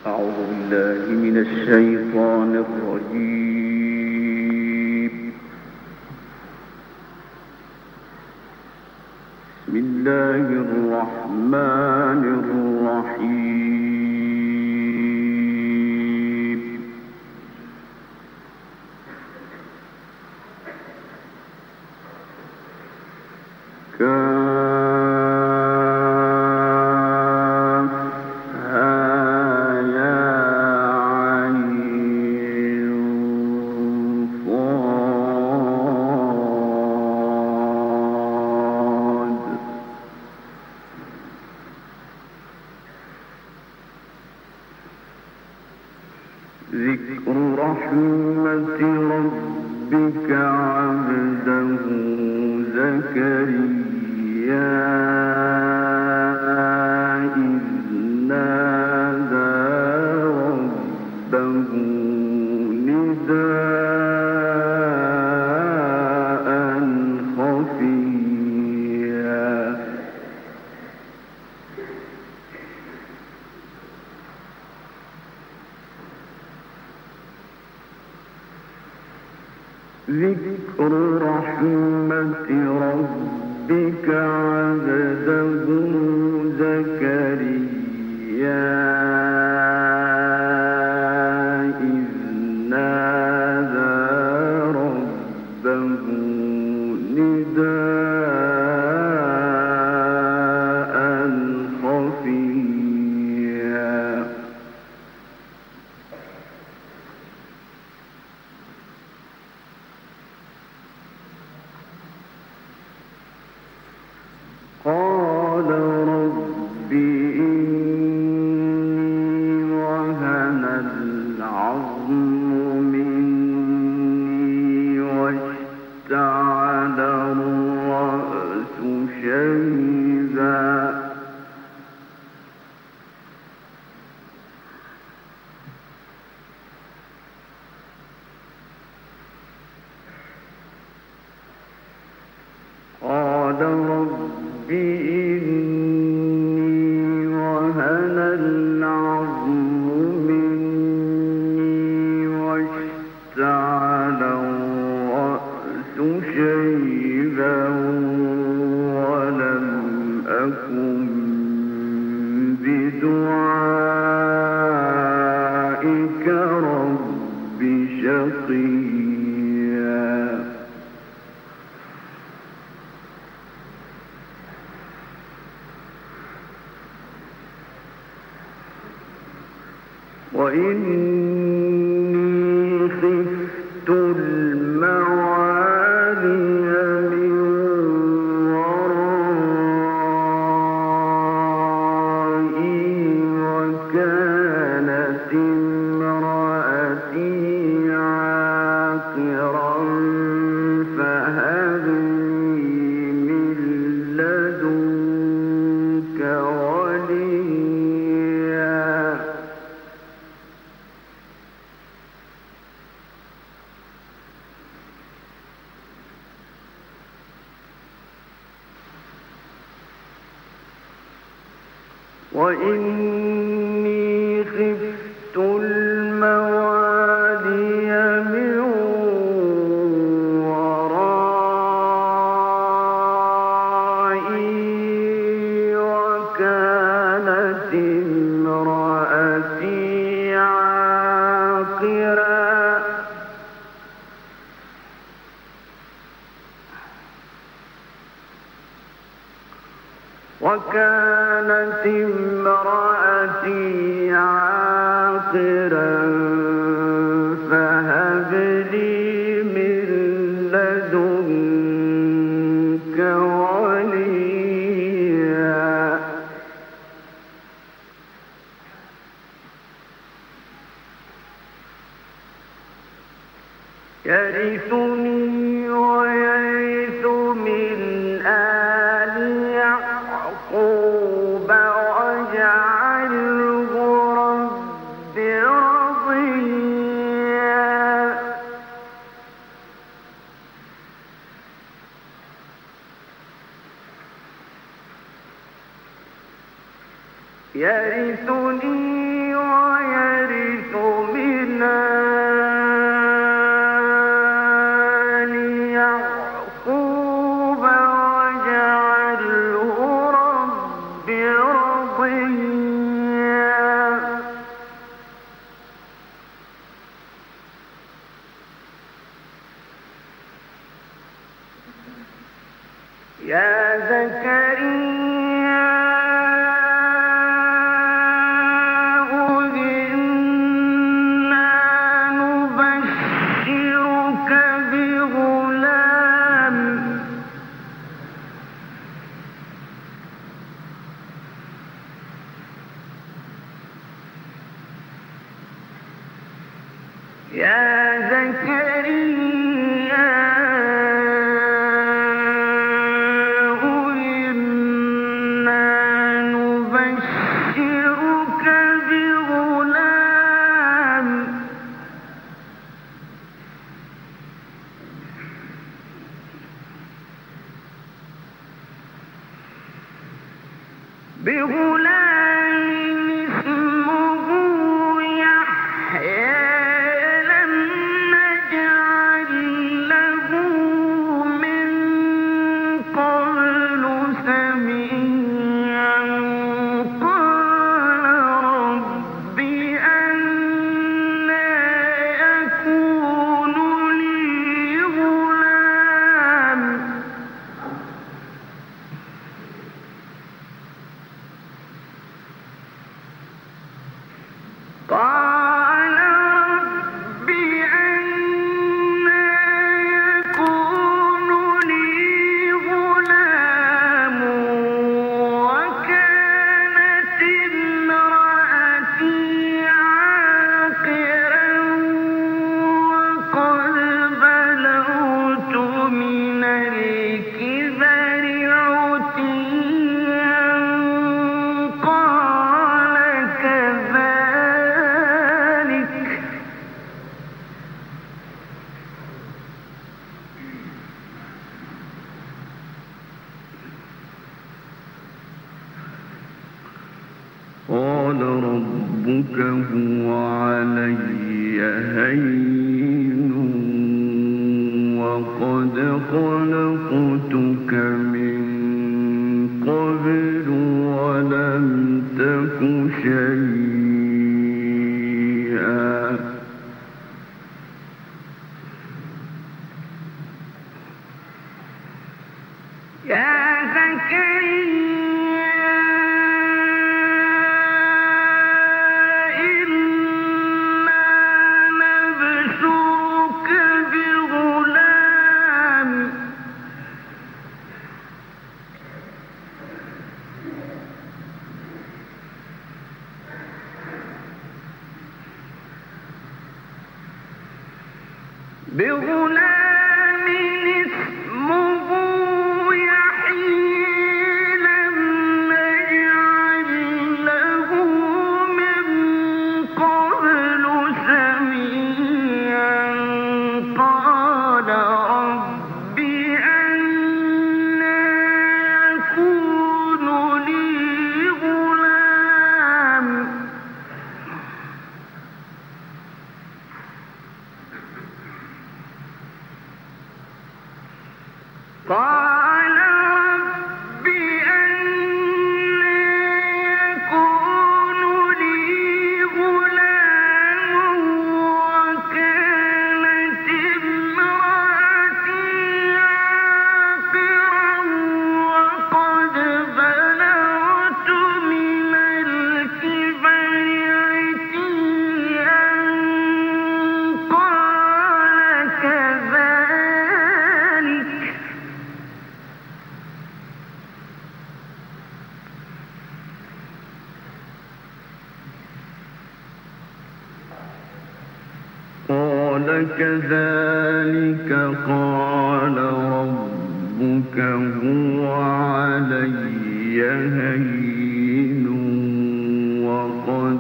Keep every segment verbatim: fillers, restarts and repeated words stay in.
أعوذ بالله من الشيطان الرجيم. بسم الله الرحمن الرحيم. ذكر رحمة ربك عبده زكريا إذ نادى ربه نداء خفيا ذكر رحمة ربك عبده زكريا إذ نادى ربه نداء خفيا قال رب إني وهن العظم مني واشتعل الرأس شيبا قال رب إني وهن العظم مني واشتعل الرأس شيبا ولم أكن بدعائك رب شقيا وإني خفت الموالي من ورائي وكانت امرأتي عاقرا فهب لي من لدنك وليا وإني خفت الموالي من ورائي وكانت امرأتي عاقرا وكانت امرأتي عاقرا فهب لي من لدنك وليا يرثني ويرث من آل يعقوب واجعله رب رضيا يرثني ويرث يا زكريا إنا نبشرك بغلام يا زكريا إنا نبشرك بغلام بغلام اسمه يحيى لم نجعل له من قبل سميعا قال رب أنى يكون لي غلام قال رب أنى يكون لي غلام وكانت امرأتي عاقرا وقد بلغت من الكبر عتيا قال كذلك قال ربك هو علي هين وقد خلقتك من قبل ولم تك شيئا يا زكريا إنا نبشرك بغلام بغلام اسمه يحيى لم نجعل له من قبل سميعا قال رب أنى يكون لي غلام قال رب أنى يكون لي غلام وكانت امرأتي عاقرا وقد بلغت من الكبر عتيا قال كذلك قال كذلك قال ربك هو علي هين وقد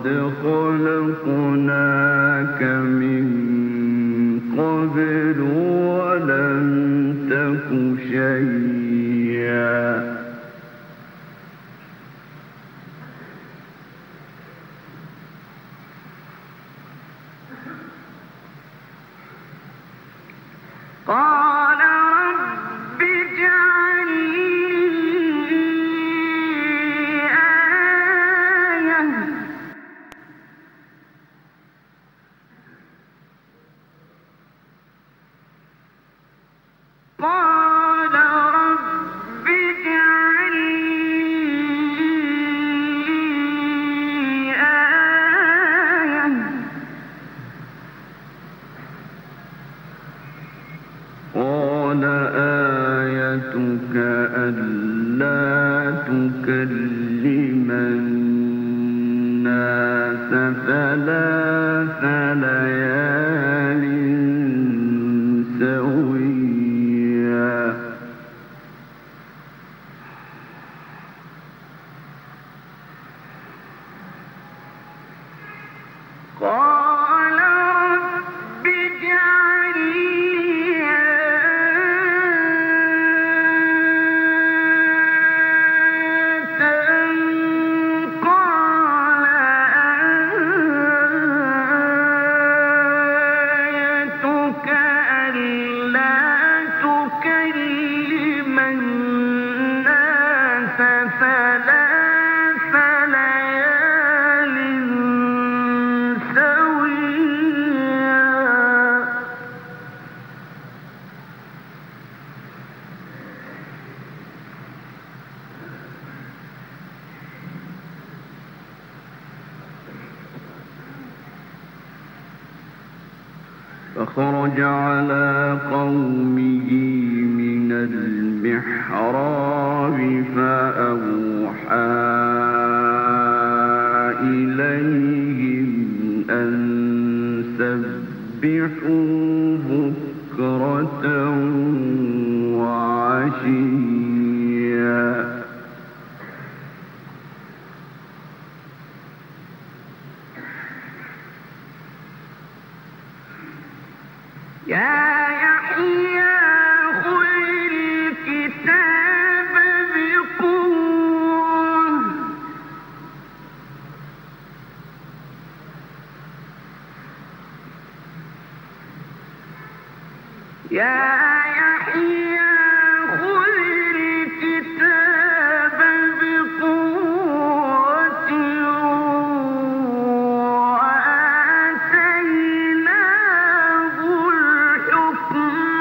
خلقناك من قبل ولم تك شيئا قال رب اجعل لي آية قال رب ثلاث ليال سويا قال رب اجعل لي آية قال آيتك ألا تكلم الناس ثلاث ليال سويا فخرج على قومه من المحراب فأوحى إليهم أن سبحوا بكرة وعشيا يا يحيى خذ الكتاب بقوة يا يحيى خذ الكتاب بقوة وآتيناه الحكم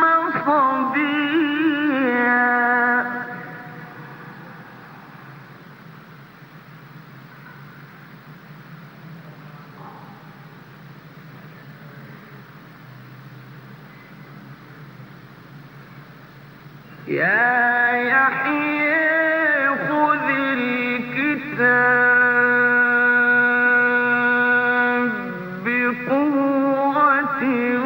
صبيا يا يحيى خذ الكتاب بقوة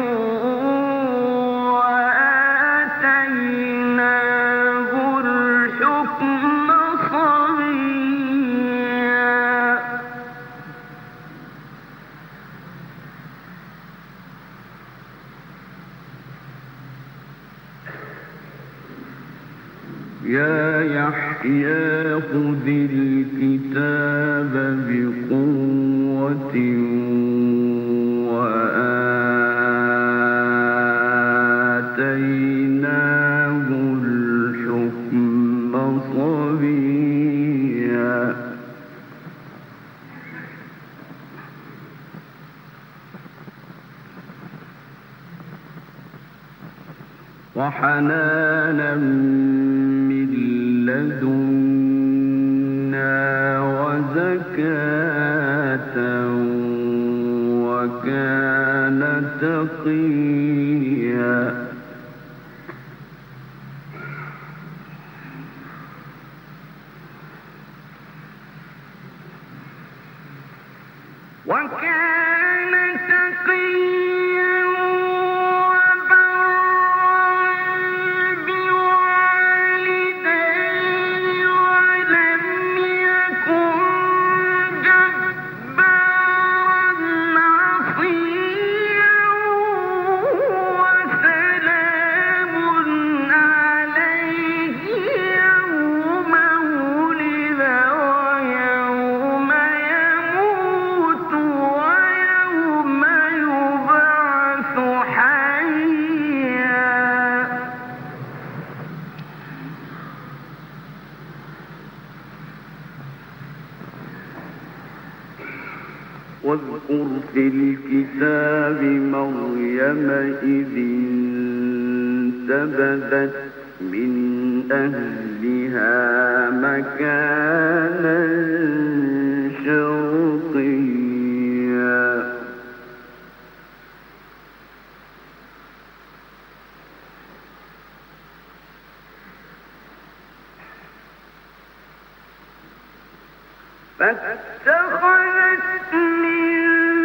وآتيناه الحكم صبيا يا يحيى خذ الكتاب بقوة وآتيناه الحكم صبيا وحنانا من لدنا وزكاة وكان تقيا وكان تقيا واذكر في الكتاب مريم إذ انتبذت من أهلها مكانا شرقيا فاتخذت من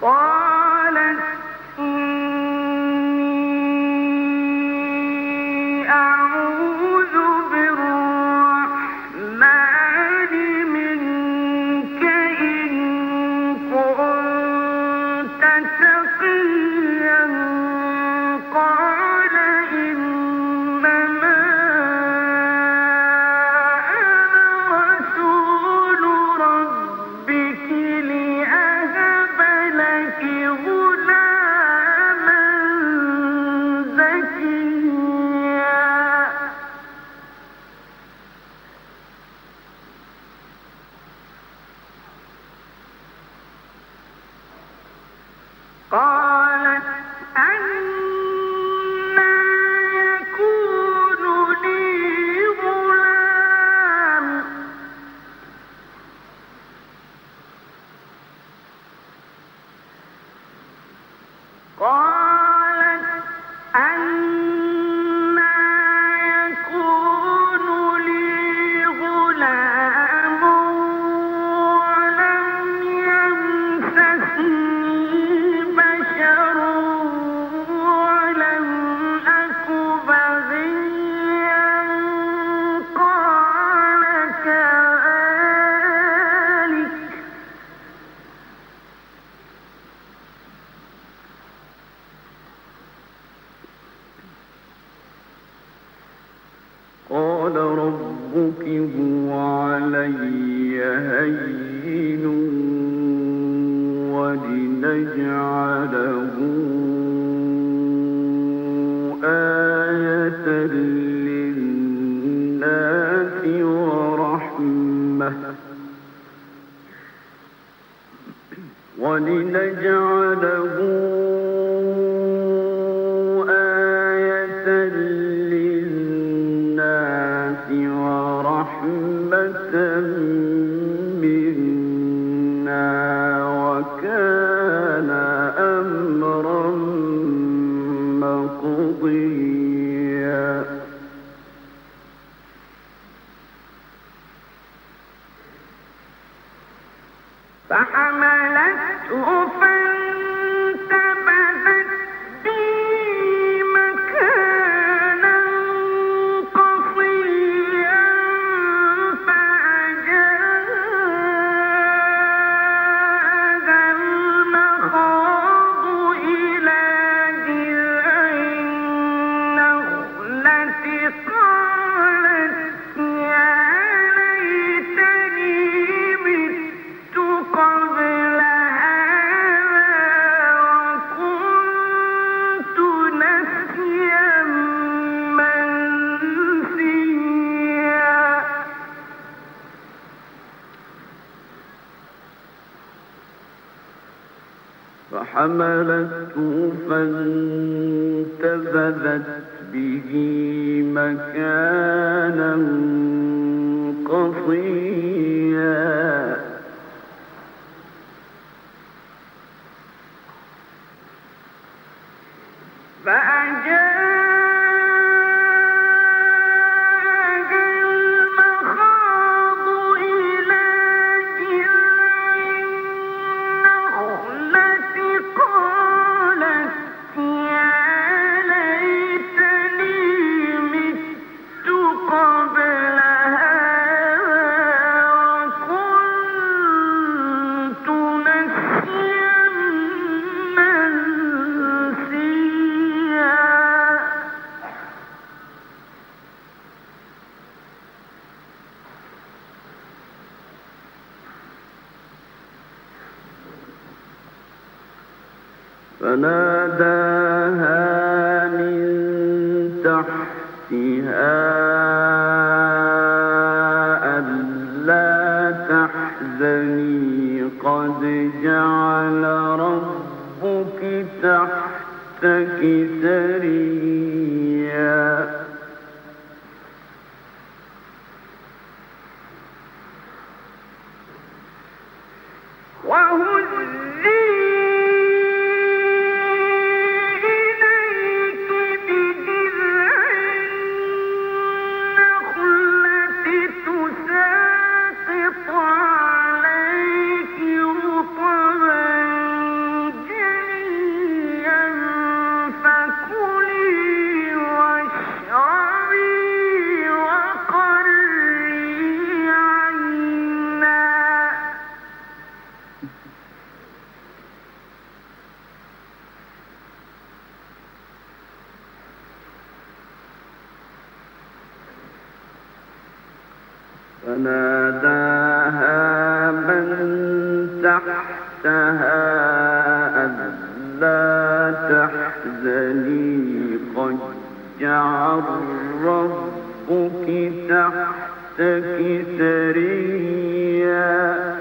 قالت إني أعوذ بالرحمن منك إن كنت تقيا قال إنما أنا رسول ربك لأهب لك غلاما زكيا قالت أنى يكون لي غلام قالت أنى يكون لي غلام ولم يمسسني بشر ولم أك بغيا قال كذلك قال ربك هو علي هين ولنجعله آية للناس ورحمة ولنجعله آية للناس ورحمة منا وكان أمرا مقضيا فحملته فانتبذت به مكانا قصيا فأجاءها المخاض إلى جذع النخلة قالت يا ليتني مت قبل هذا وكنت نسيا منسيا فحملته فانتبذت به مكانا قصيا فأجاءها المخاض إلى جذع النخلة قالت يا ليتني مت قبل هذا وكنت نسيا منسيا فناداها من تحتها ألا تحزني قد جعل ربك تحتك سريا وهزي إليك بجذع فناداها من تحتها ألا تحزني قد جعل ربك تحتك سريا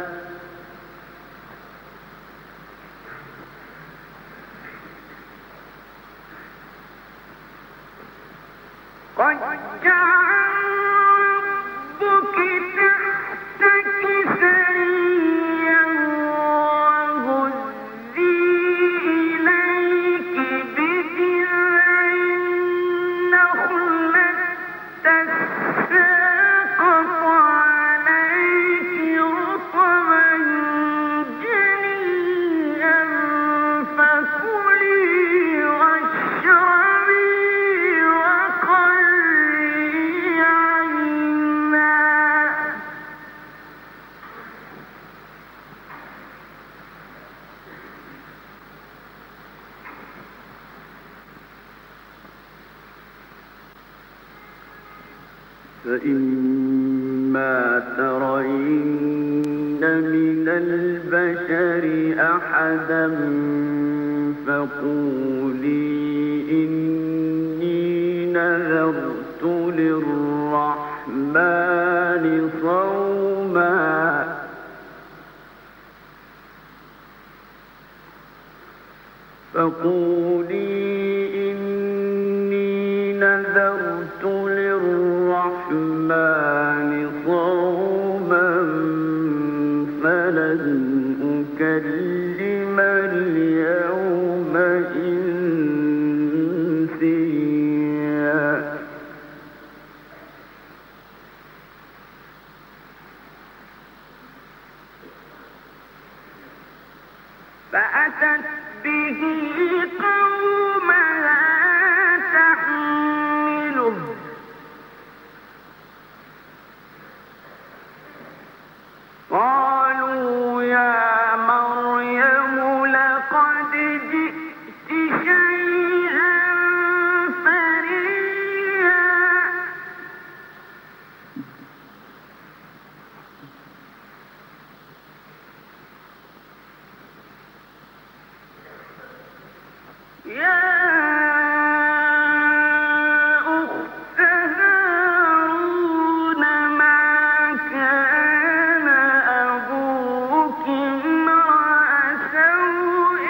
قد جعل ربك تحتك سريا وهزي إليك بجذع النخلة تساقط عليك رطبا جنيا فكلي واشربي وقري عينا فإما ترين من البشر أحدا فقولي إني نذرت للرحمن صوما فقولي إني نذرت للرحمن صوما فلن أكلم اليوم إنسيا فأتت به قومها تحمله قالوا يا مريم لقد جئت شيئا فريا يا أخت هارون ما كان أبوك امرأ سوء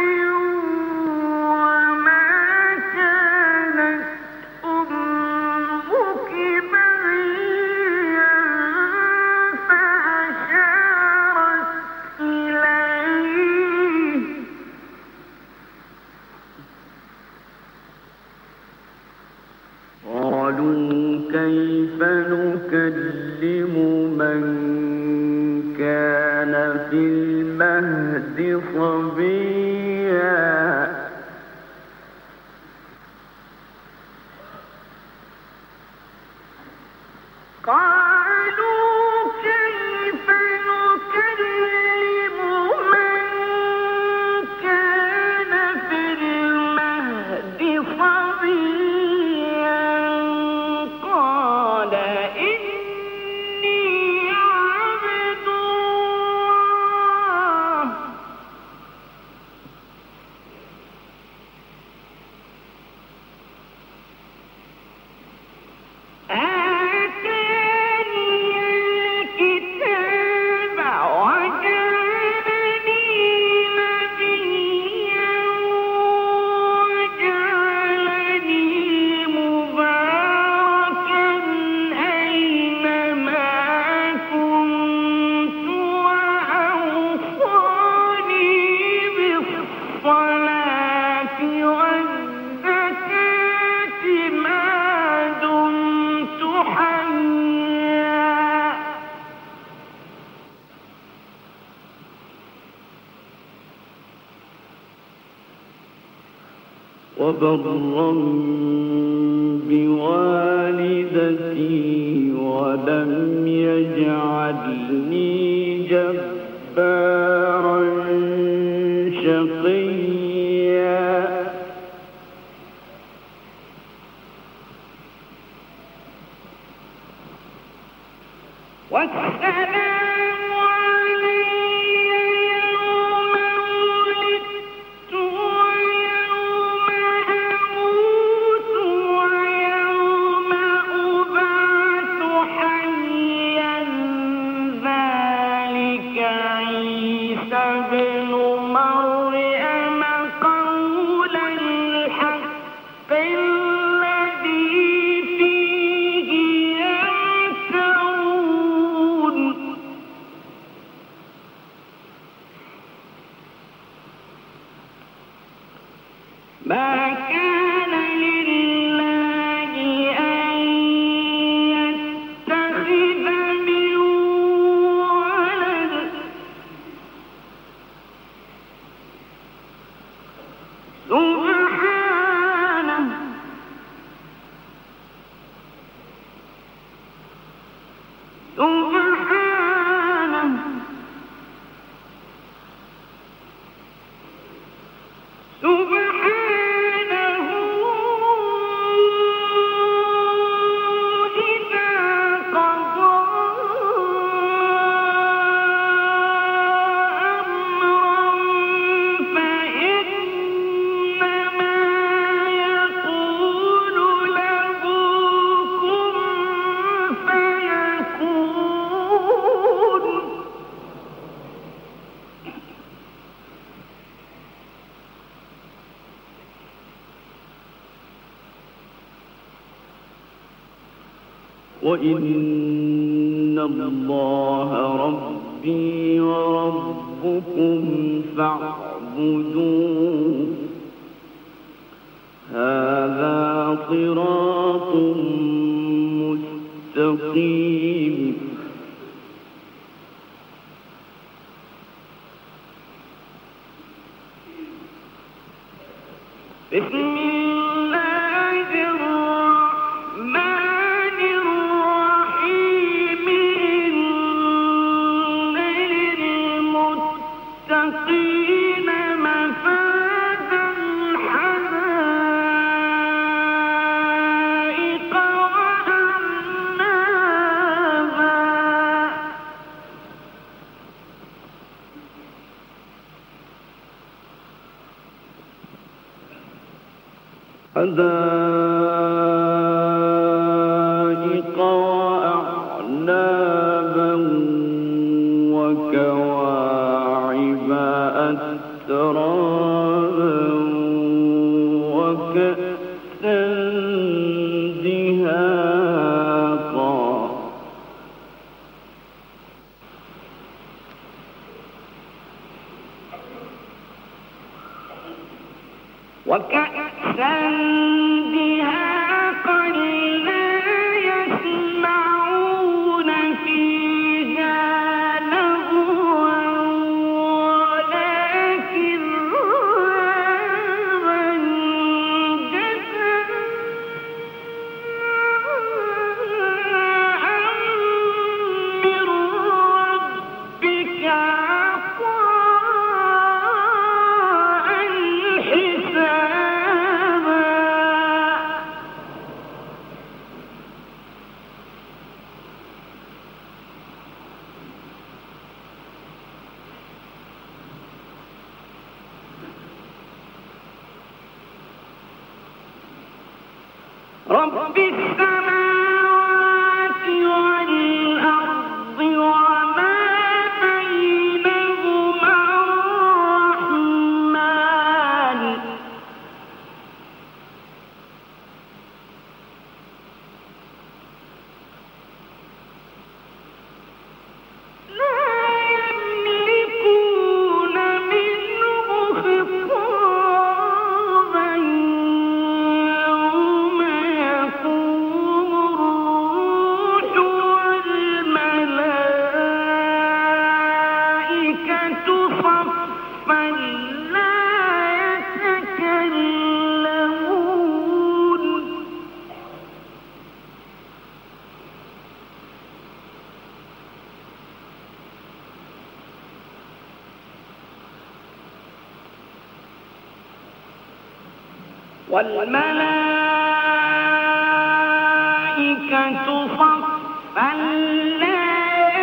وما كانت أمك بغيا فأشارت إليه قالوا كيف نكلم من كان في المهد صبيا قالوا كيف نكلم من كان في المهد صبيا قال إني عبد الله آتاني الكتاب وجعلني نبيا وجعلني مباركا أينما كنت وأوصاني بالصلاة والزكاة ما دمت حيا وبرا بوالدتي ولم يجعلني جبارا شقيا وإن الله ربي وربكم فاعبدوه هذا صراط مستقيم. بسم الله الرحمن الرحيم. إن للمتقين مفازا حدائق وأعنابا. حدائق وأعنابا وكواعب أترابا وكأسا دهاقا. وكأسا دهاقا لا يسمعون فيها لغوا ولا كذابا جزاء من ربك عطاء حسابا. رب السماوات والأرض وما بينهما الرحمن لا يملكون منه خطابا يوم يقوم الروح والملائكة صفا لا يتكلمون والملائكة صفا لا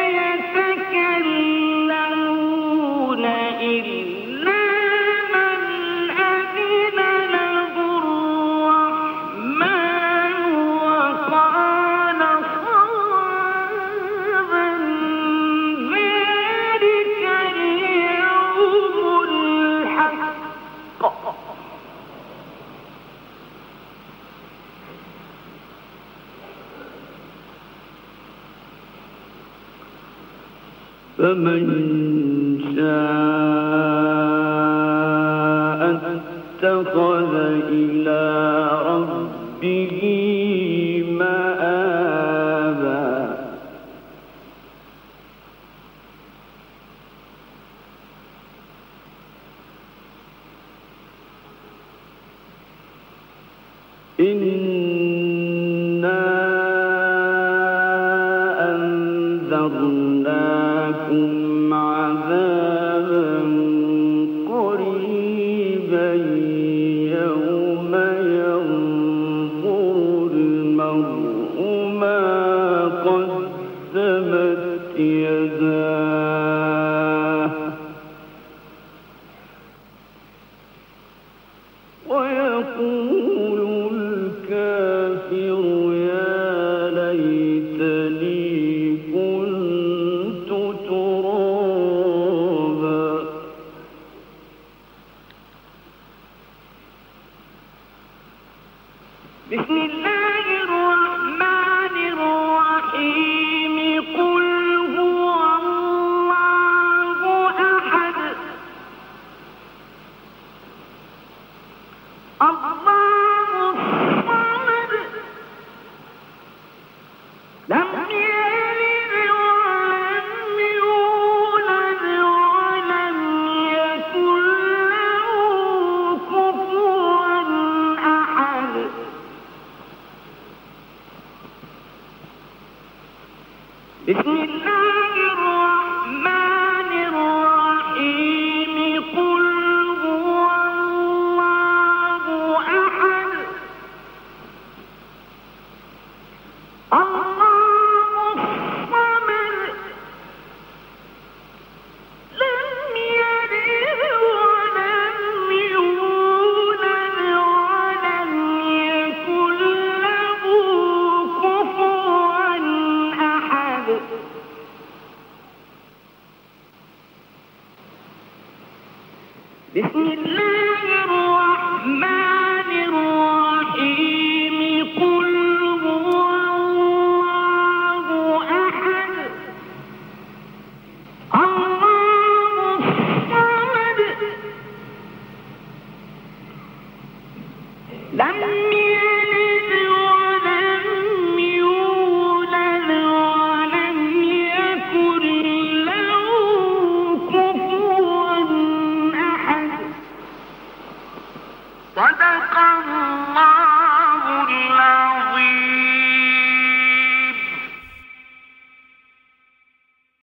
فمن شاء اتخذ إلى ربه مآبا إنا أنذرناكم عذابا قريبا يوم ينظر المرء ما قدمت يداه ويقول الكافر يا ليتني كنت ترابا بسم الله الرحمن الرحيم قل هو الله أحد الله الصمد لم يلد ولم يولد ولم يكن له كفوا أحد بسم الله الرحمن الرحيم قل هو الله أحد الله الصمد لم يلد ولم يولد ولم يكن له كفوا أحد بسم الله الرحمن الرحيم قل هو الله أحد الله الصمد لم يلد ولم يولد ولم يكن له كفوا أحد صدق الله